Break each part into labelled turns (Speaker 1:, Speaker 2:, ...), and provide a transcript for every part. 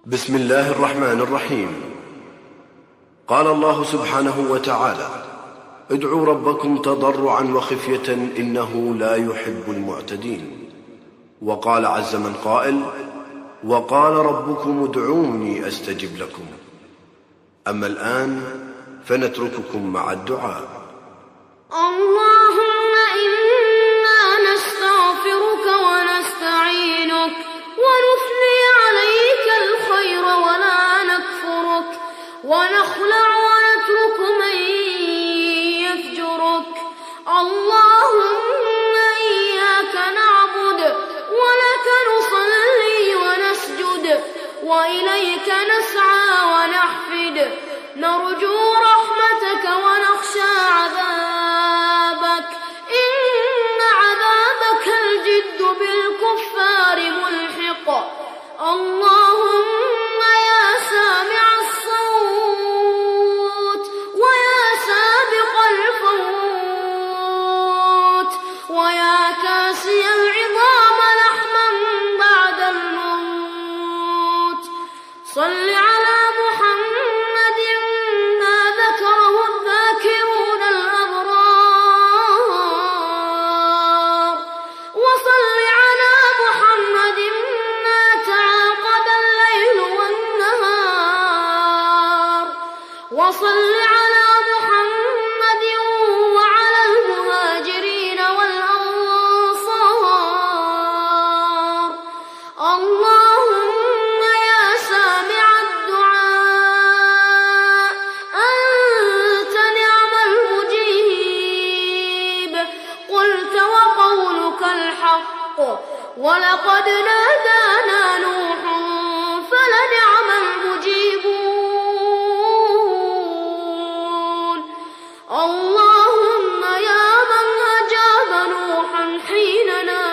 Speaker 1: بسم الله الرحمن الرحيم. قال الله سبحانه وتعالى: ادعوا ربكم تضرعا وخفية إنه لا يحب المعتدين. وقال عز من قائل: وقال ربكم ادعوني أستجب لكم. أما الآن فنترككم مع الدعاء.
Speaker 2: اللهم إنا نستغفرك ونستعينك ونثني عليك الخير ولا نكفرك، ونخلع ونترك من يفجرك. اللهم إياك نعبد ولك نصلي ونسجد، وإليك نسعى ونحفد، نرجو رحمتك ونخشى عذابك، إن عذابك الجد بالكفار ملحق. اللهم يا سامع الصوت ويا سابق الفوت ويا كاسي العظام لحما بعد الموت، صل على محمد ما ذكره الذاكرون الأبرار، وصل على محمد ما تعاقب الليل والنهار، وصل على محمد وعلى المهاجرين والأنصار. اللهم يا سامع الدعاء أنت نعم المجيب، قلت وقولك الحق، ولقد نادانا نوح فلنعم المجيبون. اللهم يا من أجاب نوحا حين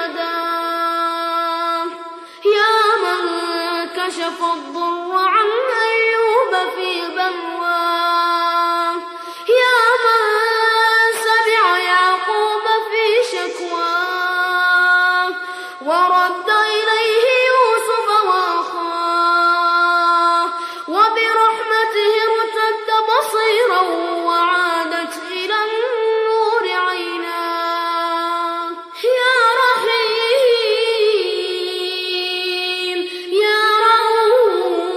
Speaker 2: ناداه، يا من كشف الضر عن أيوب في بلواه، يا من سمع يعقوب في شكواه، ورد إليه يوسف وأخاه، وبرحمته ارتد بصيرا وعادت إلى النور عيناه. يا رحيم يا رؤوف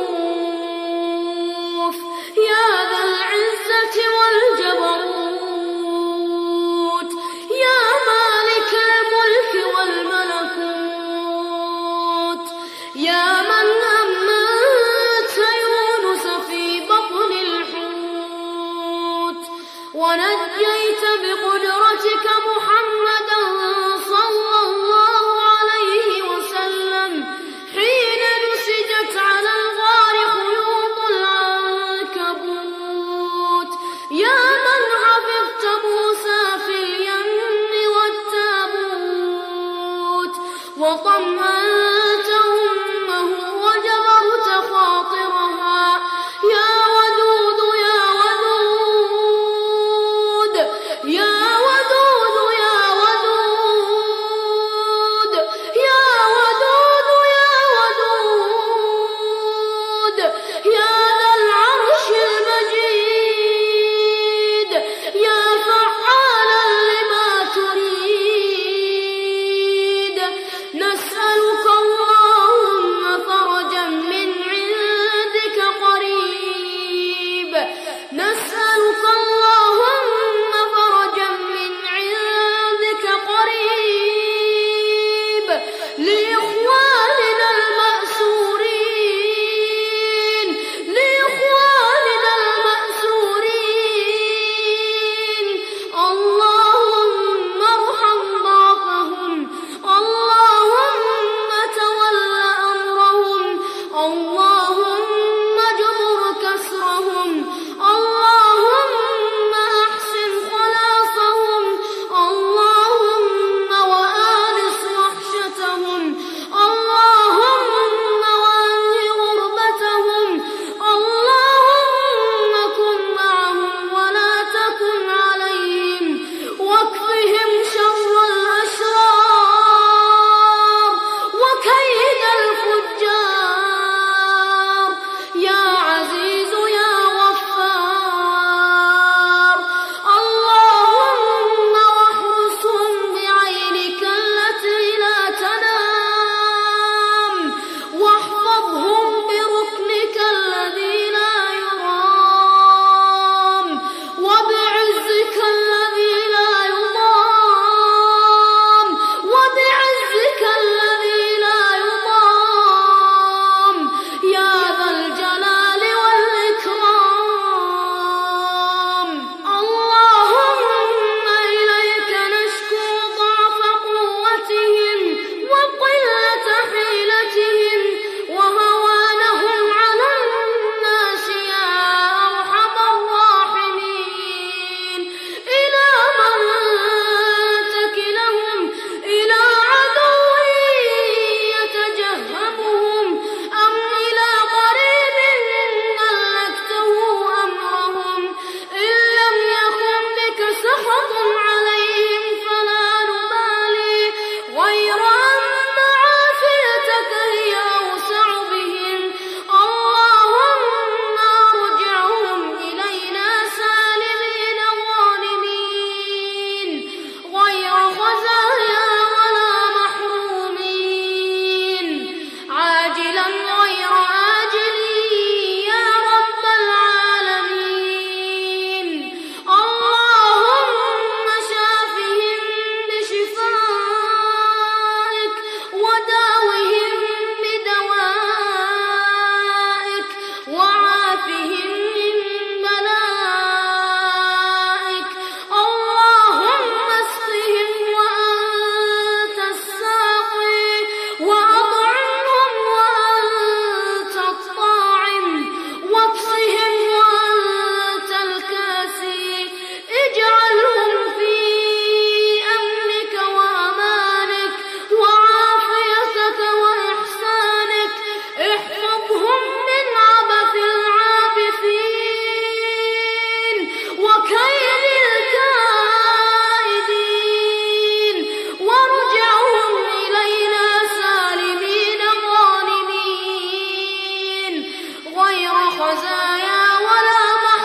Speaker 2: رزايا ولا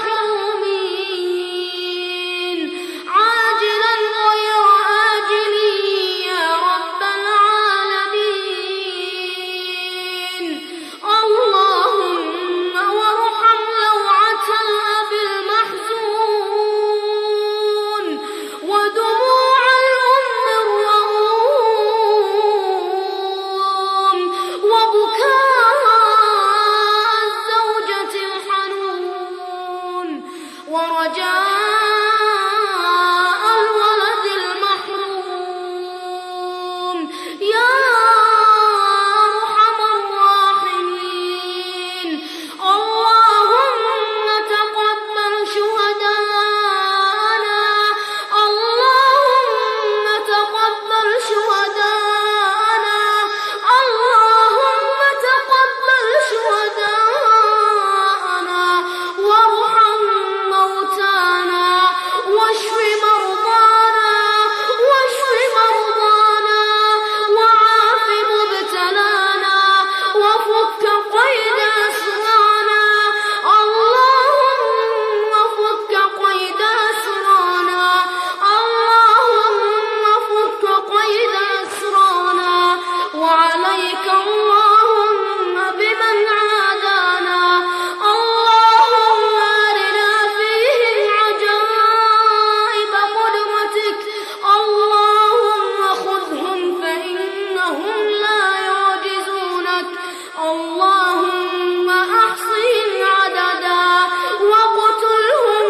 Speaker 2: محرومين، عاجلا غير آجل يا رب العالمين. اللهم وارحم لوعة الأب المحزون ودموع الأم الرؤوم وبكاء الزوجة الحنون ورجاء الولد المحروم يا أرحم الراحمين. اللهم تقبل شهداءنا، اللهم تقبل شهداءنا، اللهم تقبل شهداءنا وارحم موتانا واشف مرضانا وعاف مبتلانا وفك قيد أسرانا. اللهم فك قيد أسرانا، اللهم فك قيد أسرانا. وعليك اللهم بمن عادانا، اللهم أرنا فيهم عجائب قدرتك. اللهم خذهم فإنهم لا يعجزونك، اللهم أحصهم عددا وقتلهم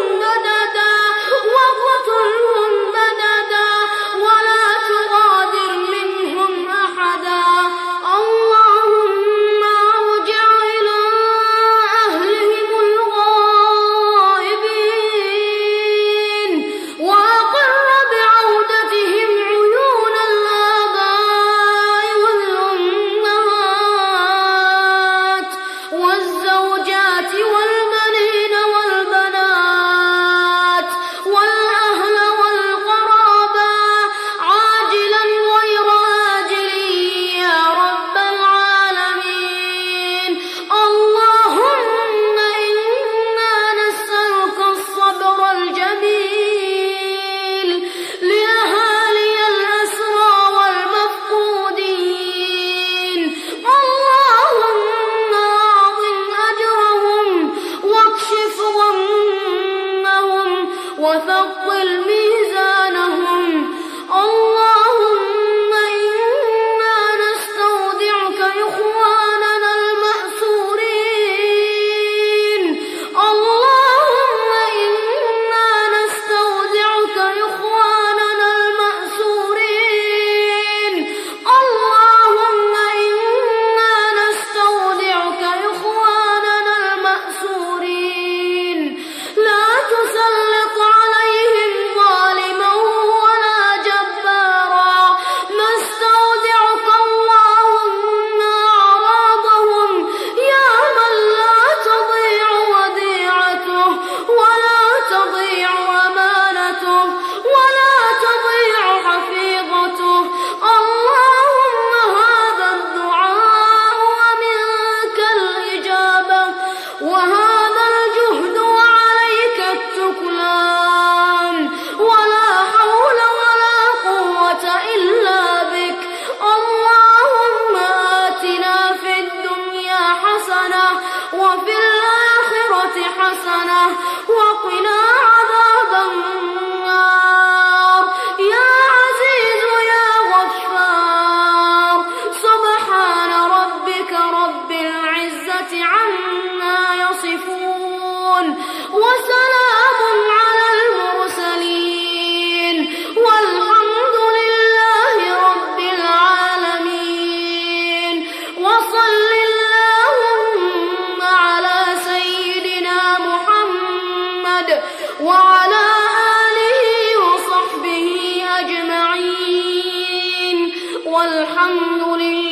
Speaker 2: بددا ولا تغادر منهم أحدا. اللهم ارجع إلى أهلهم الغائبين وأقر بعودتهم عيون الآباء والأمهات والزوجات والبنين والبنات والأهل والقرابة عاجلا غير آجل يا رب العالمين. اللهم إنا نسألك الصبر الجميل لأهالي الأسرى والمفقودين. اللهم أعظم أجرهم واكشف غمهم وثقل ميزانهم. اللهم إنا نستودعك إخواننا المأسورين، اللهم إنا نستودعك إخواننا المأسورين، اللهم إنا نستودعك إخواننا المأسورين. لا تسلط عليهم ظالما ولا جبارا، نستودعك اللهم أعراضهم يا من لا تضيع وديعته ولا تضيع أمانته ولا تضيع حفيظته. اللهم هذا الدعاء ومنك الإجابة، وهذا الجهد وعليك التكلان، ولا حول ولا قوة إلا بك. اللهم آتنا في الدنيا حسنة وفي الآخرة حسنة وقنا عذاب النار يا عزيز يا غفار. سبحان ربك رب العزة عما يصفون وسلام على المرسلين والحمد لله رب العالمين. وصل اللهم على سيدنا محمد وعلى آله وصحبه أجمعين والحمد لله